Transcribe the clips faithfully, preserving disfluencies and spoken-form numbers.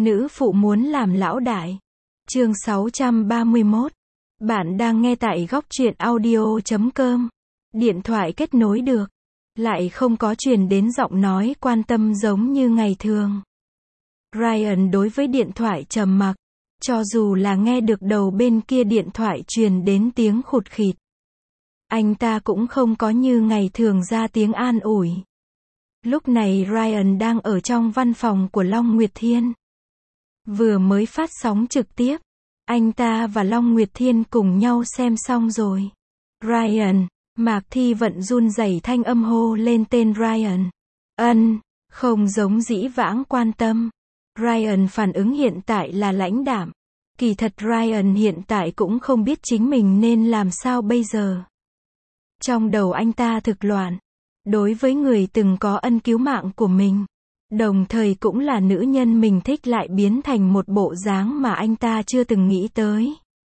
Nữ phụ muốn làm lão đại. Chương sáu trăm ba mươi mốt. Bạn đang nghe tại góc truyện audio chấm com. Điện thoại kết nối được. Lại không có truyền đến giọng nói quan tâm giống như ngày thường. Ryan đối với điện thoại trầm mặc. Cho dù là nghe được đầu bên kia điện thoại truyền đến tiếng khụt khịt. Anh ta cũng không có như ngày thường ra tiếng an ủi. Lúc này Ryan đang ở trong văn phòng của Long Nguyệt Thiên. Vừa mới phát sóng trực tiếp. Anh ta và Long Nguyệt Thiên cùng nhau xem xong rồi. Ryan, Mạc Thi Vận run rẩy thanh âm hô lên tên Ryan. Ân, không giống dĩ vãng quan tâm. Ryan phản ứng hiện tại là lãnh đạm. Kỳ thật Ryan hiện tại cũng không biết chính mình nên làm sao bây giờ. Trong đầu anh ta thực loạn. Đối với người từng có ân cứu mạng của mình. Đồng thời cũng là nữ nhân mình thích lại biến thành một bộ dáng mà anh ta chưa từng nghĩ tới.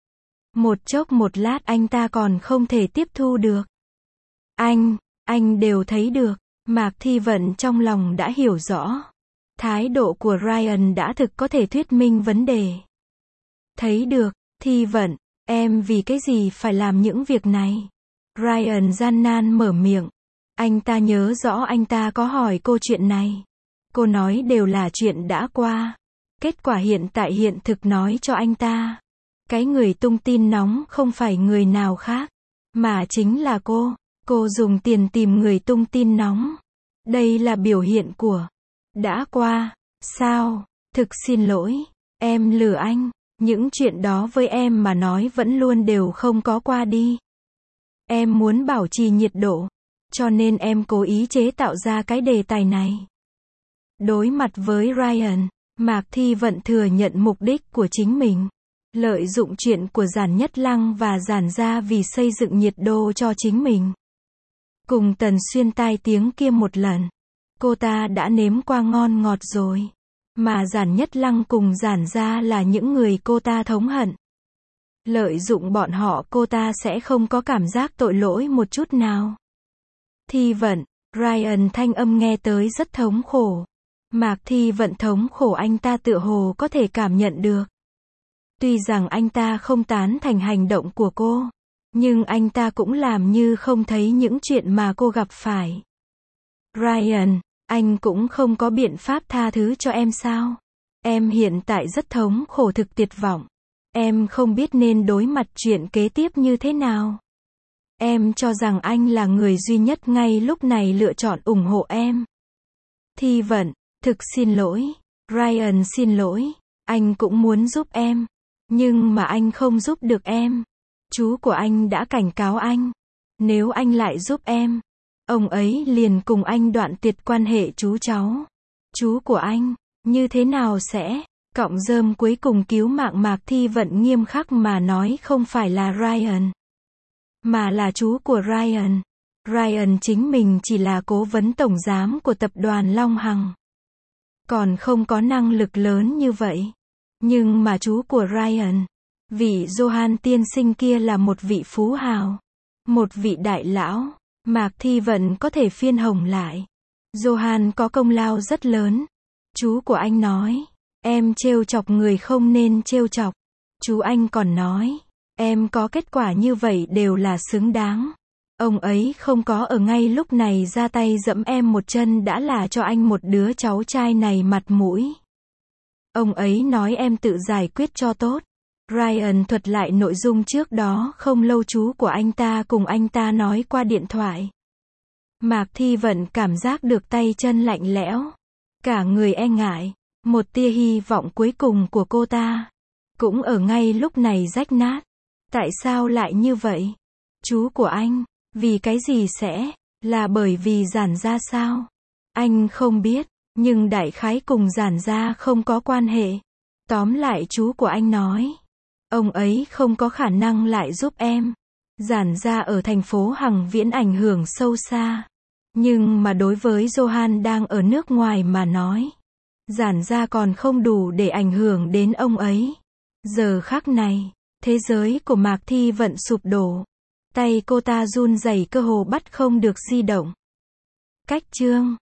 Một chốc một lát anh ta còn không thể tiếp thu được. Anh, anh đều thấy được. Mạc Thi Vận trong lòng đã hiểu rõ. Thái độ của Ryan đã thực có thể thuyết minh vấn đề. Thấy được, Thi Vận, em vì cái gì phải làm những việc này? Ryan gian nan mở miệng. Anh ta nhớ rõ anh ta có hỏi cô chuyện này. Cô nói đều là chuyện đã qua. Kết quả hiện tại hiện thực nói cho anh ta. Cái người tung tin nóng không phải người nào khác. Mà chính là cô. Cô dùng tiền tìm người tung tin nóng. Đây là biểu hiện của đã qua. Sao? Thực xin lỗi. Em lừa anh. Những chuyện đó với em mà nói vẫn luôn đều không có qua đi. Em muốn bảo trì nhiệt độ. Cho nên em cố ý chế tạo ra cái đề tài này. Đối mặt với Ryan, Mạc Thi Vận thừa nhận mục đích của chính mình. Lợi dụng chuyện của Giản Nhất Lăng và Giản gia vì xây dựng nhiệt độ cho chính mình. Cùng Tần Xuyên tai tiếng kia một lần. Cô ta đã nếm qua ngon ngọt rồi. Mà Giản Nhất Lăng cùng Giản gia là những người cô ta thống hận. Lợi dụng bọn họ cô ta sẽ không có cảm giác tội lỗi một chút nào. Thi Vận, Ryan thanh âm nghe tới rất thống khổ. Mạc Thi Vận thống khổ anh ta tựa hồ có thể cảm nhận được. Tuy rằng anh ta không tán thành hành động của cô. Nhưng anh ta cũng làm như không thấy những chuyện mà cô gặp phải. Ryan, anh cũng không có biện pháp tha thứ cho em sao? Em hiện tại rất thống khổ thực tuyệt vọng. Em không biết nên đối mặt chuyện kế tiếp như thế nào. Em cho rằng anh là người duy nhất ngay lúc này lựa chọn ủng hộ em. Thi Vận, thực xin lỗi. Ryan xin lỗi. Anh cũng muốn giúp em. Nhưng mà anh không giúp được em. Chú của anh đã cảnh cáo anh. Nếu anh lại giúp em, ông ấy liền cùng anh đoạn tuyệt quan hệ chú cháu. Chú của anh, như thế nào sẽ? Cọng rơm cuối cùng cứu mạng Mạc Thi Vận nghiêm khắc mà nói không phải là Ryan. Mà là chú của Ryan. Ryan chính mình chỉ là cố vấn tổng giám của tập đoàn Long Hằng. Còn không có năng lực lớn như vậy. Nhưng mà chú của Ryan, vị Johan tiên sinh kia là một vị phú hào. Một vị đại lão. Mạc Thi Vận có thể phiên hồng lại. Johan có công lao rất lớn. Chú của anh nói, em trêu chọc người không nên trêu chọc. Chú anh còn nói, em có kết quả như vậy đều là xứng đáng. Ông ấy không có ở ngay lúc này ra tay dẫm em một chân đã là cho anh một đứa cháu trai này mặt mũi. Ông ấy nói em tự giải quyết cho tốt. Ryan thuật lại nội dung trước đó không lâu chú của anh ta cùng anh ta nói qua điện thoại. Mạc Thi Vận cảm giác được tay chân lạnh lẽo. Cả người e ngại. Một tia hy vọng cuối cùng của cô ta. Cũng ở ngay lúc này rách nát. Tại sao lại như vậy? Chú của anh, vì cái gì sẽ? Là bởi vì Giản gia sao? Anh không biết, nhưng đại khái cùng Giản gia không có quan hệ. Tóm lại chú của anh nói. Ông ấy không có khả năng lại giúp em. Giản gia ở thành phố Hằng Viễn ảnh hưởng sâu xa. Nhưng mà đối với Johan đang ở nước ngoài mà nói. Giản gia còn không đủ để ảnh hưởng đến ông ấy. Giờ khắc này, thế giới của Mạc Thi Vận sụp đổ. Tay cô ta run rẩy cơ hồ bắt không được di động. Cách chương